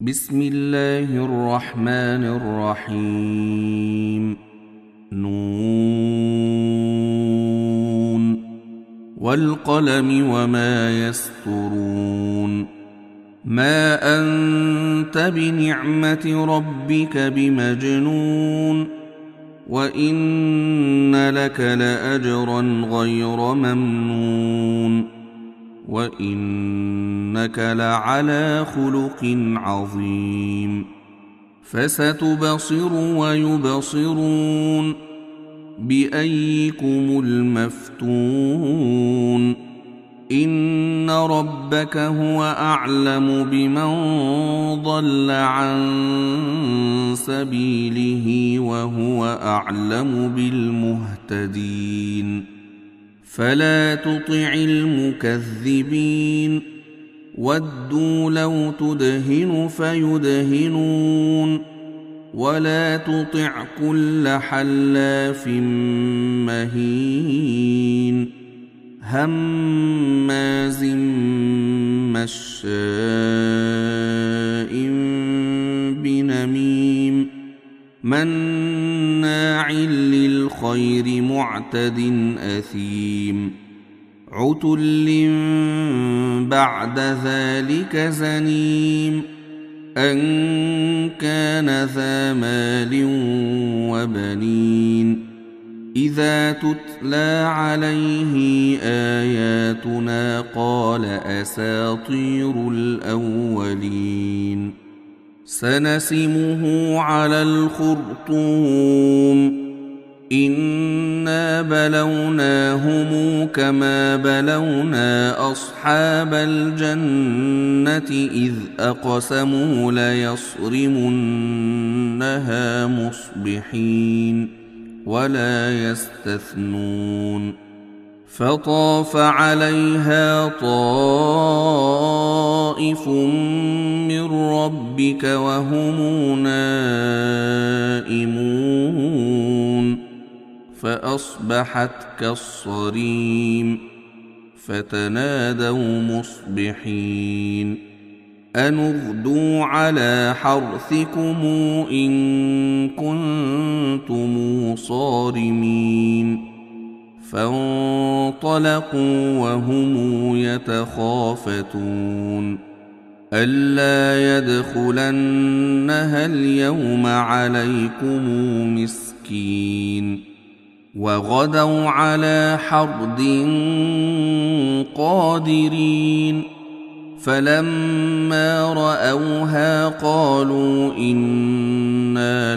بسم الله الرحمن الرحيم. نون والقلم وما يسطرون. ما أنت بنعمة ربك بمجنون، وإن لك لأجرا غير ممنون، وإنك لعلى خلق عظيم. فستبصر ويبصرون بأيكم المفتون. إن ربك هو أعلم بمن ضل عن سبيله وهو أعلم بالمهتدين. فلا تطع المكذبين، ودوا لو تدهن فيدهنون. ولا تطع كل حلاف مهين، هماز مشاء بنميم، مناع للخير معتد أثيم، عتل بعد ذلك زنيم، أن كان ذا مال وبنين. إذا تتلى عليه آياتنا قال أساطير الأولين. سنسمه على الخرطوم. إنا بلوناهم كما بلونا أصحاب الجنة إذ أقسموا ليصرمنها مصبحين ولا يستثنون. فطاف عليها طائف من ربك وهم نائمون، فأصبحت كالصريم. فتنادوا مصبحين أن اغدوا على حرثكم إن كنتم صارمين. فانطلقوا وهم يتخافتون ألا يدخلنها اليوم عليكم مسكين. وغدوا على حرد قادرين. فلما رأوها قالوا إنا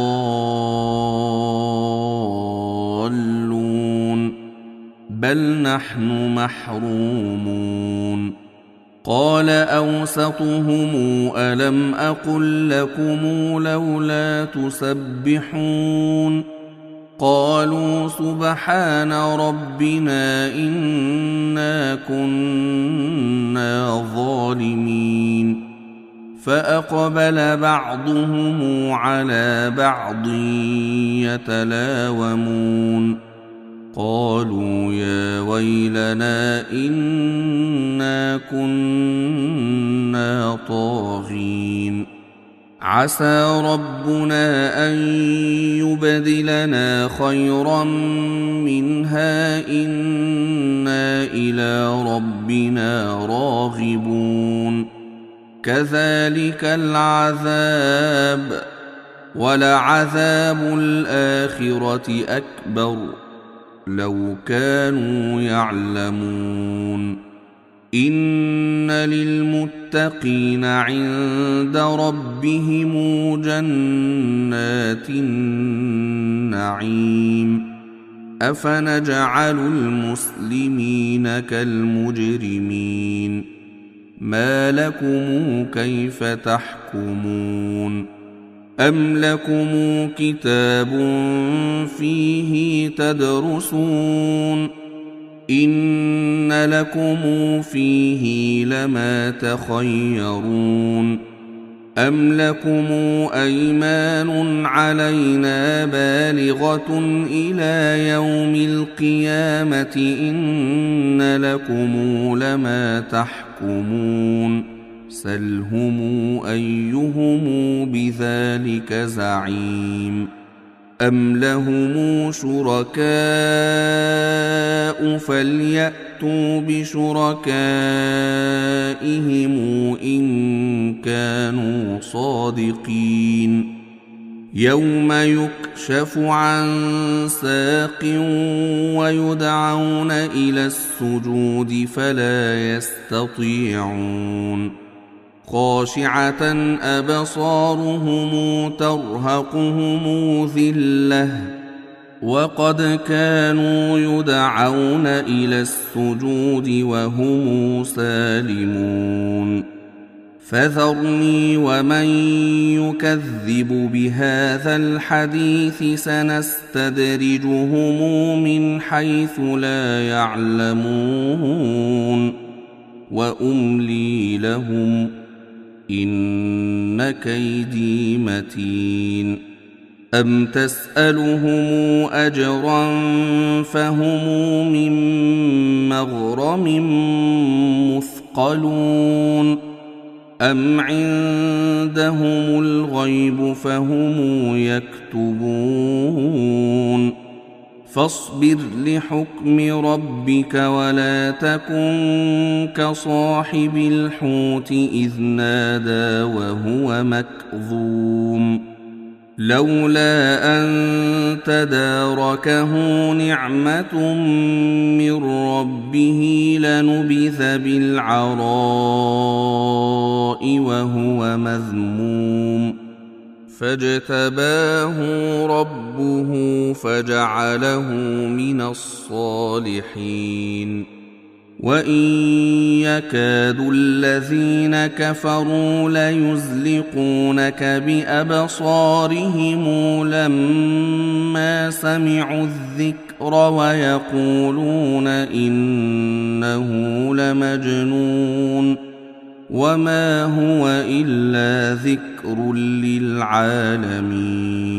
لضالون بل نحن محرومون. قال أوسطهم ألم أقل لكم لولا تسبحون؟ قالوا سبحان ربنا إنا كنا ظالمين. فأقبل بعضهم على بعض يتلاومون قالوا يا ويلنا إنا كنا طاغين. عسى ربنا أن يبدلنا خيرا منها إنا إلى ربنا راغبون. كذلك العذاب ولعذاب الآخرة أكبر لو كانوا يعلمون. إن للمتقين عند ربهم جنات النعيم. أفنجعل المسلمين كالمجرمين؟ ما لكم كيف تحكمون؟ أم لكم كتاب فيه تدرسون؟ إن لكم فيه لما تخيرون. أم لكم أيمان علينا بالغة إلى يوم القيامة إن لكم لما تحكمون. سلهم أيهم بذلك زعيم أم لهم شركاء فليأتوا بشركائهم إن كانوا صادقين يوم يكشف عن ساق ويدعون إلى السجود فلا يستطيعون خاشعة أبصارهم ترهقهم ذلة وقد كانوا يدعون إلى السجود وهم سالمون فذرني ومن يكذب بهذا الحديث سنستدرجهم من حيث لا يعلمون وأملي لهم إن كيدي متين أم تسألهم أجرا فهم من مغرم مثقلون أم عندهم الغيب فهم يكتبون فاصبر لحكم ربك ولا تكن كصاحب الحوت إذ نادى وهو مكظوم لولا أن تداركه نعمة من ربه لنبذ بالعراء وهو مذموم فاجتباه ربه فجعله من الصالحين وإن يكاد الذين كفروا ليزلقونك بأبصارهم لما سمعوا الذكر ويقولون إنه لمجنون وما هو إلا ذكر للعالمين